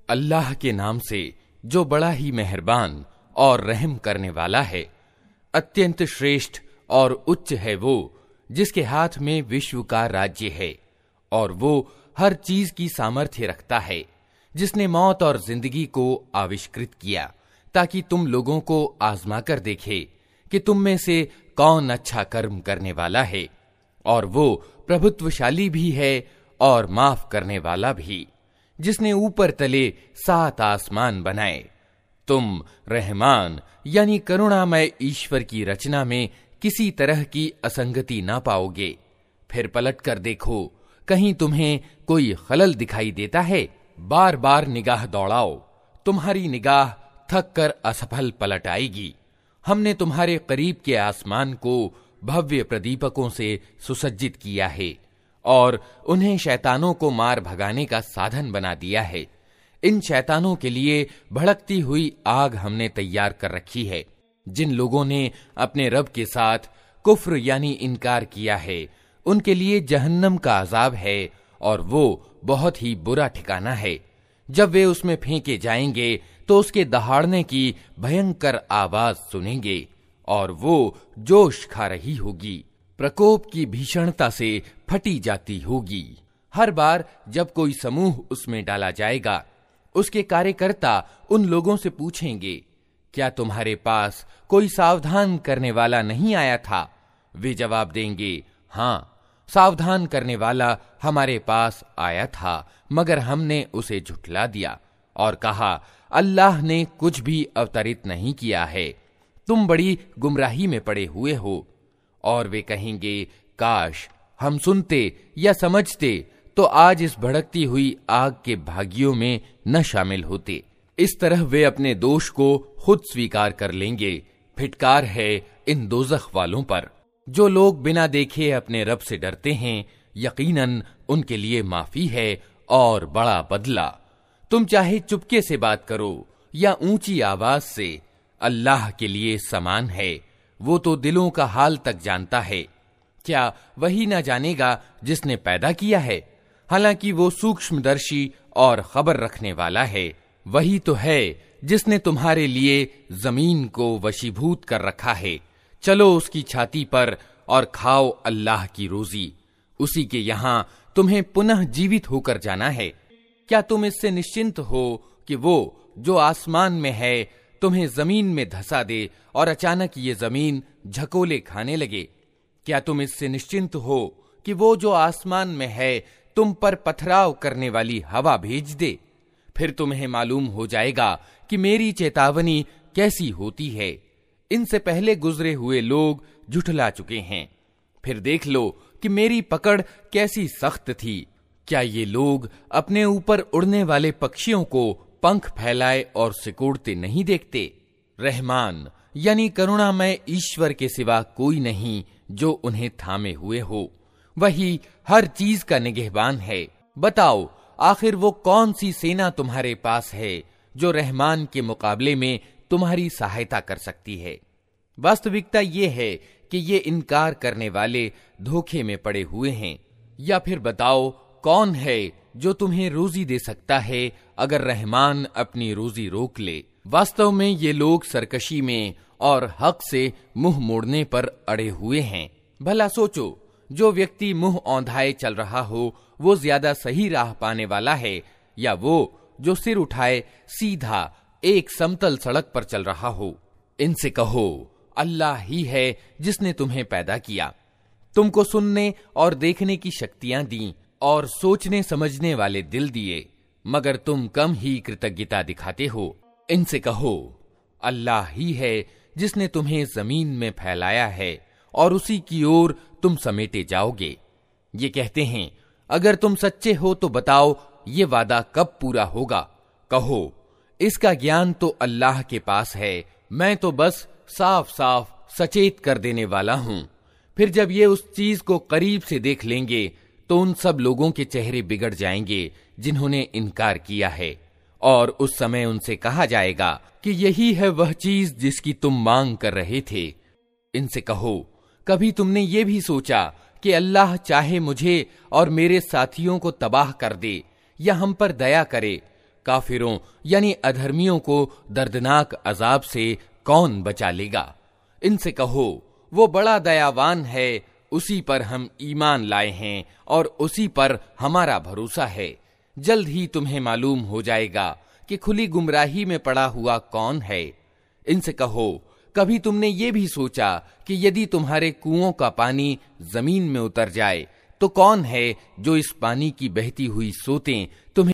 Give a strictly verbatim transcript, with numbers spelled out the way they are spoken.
अल्लाह के नाम से जो बड़ा ही मेहरबान और रहम करने वाला है। अत्यंत श्रेष्ठ और उच्च है वो जिसके हाथ में विश्व का राज्य है और वो हर चीज की सामर्थ्य रखता है, जिसने मौत और जिंदगी को आविष्कृत किया ताकि तुम लोगों को आजमा कर देखे कि तुम में से कौन अच्छा कर्म करने वाला है। और वो प्रभुत्वशाली भी है और माफ करने वाला भी, जिसने ऊपर तले सात आसमान बनाए। तुम रहमान यानी करुणामय ईश्वर की रचना में किसी तरह की असंगति ना पाओगे। फिर पलट कर देखो, कहीं तुम्हें कोई खलल दिखाई देता है? बार बार निगाह दौड़ाओ, तुम्हारी निगाह थक कर असफल पलट आएगी। हमने तुम्हारे करीब के आसमान को भव्य प्रदीपकों से सुसज्जित किया है और उन्हें शैतानों को मार भगाने का साधन बना दिया है। इन शैतानों के लिए भड़कती हुई आग हमने तैयार कर रखी है। जिन लोगों ने अपने रब के साथ कुफ्र यानी इनकार किया है, उनके लिए जहन्नम का अजाब है और वो बहुत ही बुरा ठिकाना है। जब वे उसमें फेंके जाएंगे तो उसके दहाड़ने की भयंकर आवाज सुनेंगे और वो जोश खा रही होगी, प्रकोप की भीषणता से फटी जाती होगी। हर बार जब कोई समूह उसमें डाला जाएगा, उसके कार्यकर्ता उन लोगों से पूछेंगे, क्या तुम्हारे पास कोई सावधान करने वाला नहीं आया था? वे जवाब देंगे, हाँ, सावधान करने वाला हमारे पास आया था, मगर हमने उसे झुठला दिया और कहा, अल्लाह ने कुछ भी अवतरित नहीं किया है, तुम बड़ी गुमराही में पड़े हुए हो। और वे कहेंगे, काश हम सुनते या समझते तो आज इस भड़कती हुई आग के भागियों में न शामिल होते। इस तरह वे अपने दोष को खुद स्वीकार कर लेंगे। फिटकार है इन दोज़ख वालों पर। जो लोग बिना देखे अपने रब से डरते हैं, यकीनन उनके लिए माफी है और बड़ा बदला। तुम चाहे चुपके से बात करो या ऊंची आवाज से, अल्लाह के लिए समान है। वो तो दिलों का हाल तक जानता है। क्या वही ना जानेगा जिसने पैदा किया है? हालांकि वो सूक्ष्मदर्शी और खबर रखने वाला है। वही तो है जिसने तुम्हारे लिए जमीन को वशीभूत कर रखा है। चलो उसकी छाती पर और खाओ अल्लाह की रोजी। उसी के यहां तुम्हें पुनः जीवित होकर जाना है। क्या तुम इससे निश्चिंत हो कि वो जो आसमान में है तुम्हें जमीन में धंसा दे और अचानक ये जमीन झकोले खाने लगे? क्या तुम इससे निश्चिंत हो कि वो जो आसमान में है तुम पर पथराव करने वाली हवा भेज दे? फिर तुम्हें मालूम हो जाएगा कि मेरी चेतावनी कैसी होती है। इनसे पहले गुजरे हुए लोग झुठला चुके हैं। फिर देख लो कि मेरी पकड़ कैसी सख्त थी। क्या ये लोग अपने ऊपर उड़ने वाले पक्षियों को पंख फैलाए और सिकोड़ते नहीं देखते? रहमान यानी करुणामय ईश्वर के सिवा कोई नहीं जो उन्हें थामे हुए हो। वही हर चीज का निगहबान है। बताओ, आखिर वो कौन सी सेना तुम्हारे पास है जो रहमान के मुकाबले में तुम्हारी सहायता कर सकती है? वास्तविकता ये है कि ये इनकार करने वाले धोखे में पड़े हुए हैं। या फिर बताओ, कौन है जो तुम्हें रोजी दे सकता है अगर रहमान अपनी रोजी रोक ले? वास्तव में ये लोग सरकशी में और हक से मुंह मोड़ने पर अड़े हुए हैं। भला सोचो, जो व्यक्ति मुंह औंधाए चल रहा हो वो ज्यादा सही राह पाने वाला है या वो जो सिर उठाए सीधा एक समतल सड़क पर चल रहा हो? इनसे कहो, अल्लाह ही है जिसने तुम्हें पैदा किया, तुमको सुनने और देखने की शक्तियां दी और सोचने समझने वाले दिल दिए, मगर तुम कम ही कृतज्ञता दिखाते हो। इनसे कहो, अल्लाह ही है जिसने तुम्हें जमीन में फैलाया है और उसी की ओर तुम समेटे जाओगे। ये कहते हैं, अगर तुम सच्चे हो तो बताओ ये वादा कब पूरा होगा? कहो, इसका ज्ञान तो अल्लाह के पास है, मैं तो बस साफ साफ सचेत कर देने वाला हूं। फिर जब ये उस चीज को करीब से देख लेंगे तो उन सब लोगों के चेहरे बिगड़ जाएंगे जिन्होंने इनकार किया है, और उस समय उनसे कहा जाएगा कि यही है वह चीज जिसकी तुम मांग कर रहे थे। इनसे कहो, कभी तुमने ये भी सोचा कि अल्लाह चाहे मुझे और मेरे साथियों को तबाह कर दे या हम पर दया करे? काफिरों यानी अधर्मियों को दर्दनाक अजाब से कौन बचा लेगा। इनसे कहो, वो बड़ा दयावान है, उसी पर हम ईमान लाए हैं और उसी पर हमारा भरोसा है। जल्द ही तुम्हें मालूम हो जाएगा कि खुली गुमराही में पड़ा हुआ कौन है। इनसे कहो, कभी तुमने ये भी सोचा कि यदि तुम्हारे कुओं का पानी जमीन में उतर जाए तो कौन है जो इस पानी की बहती हुई सोतें तुम्हें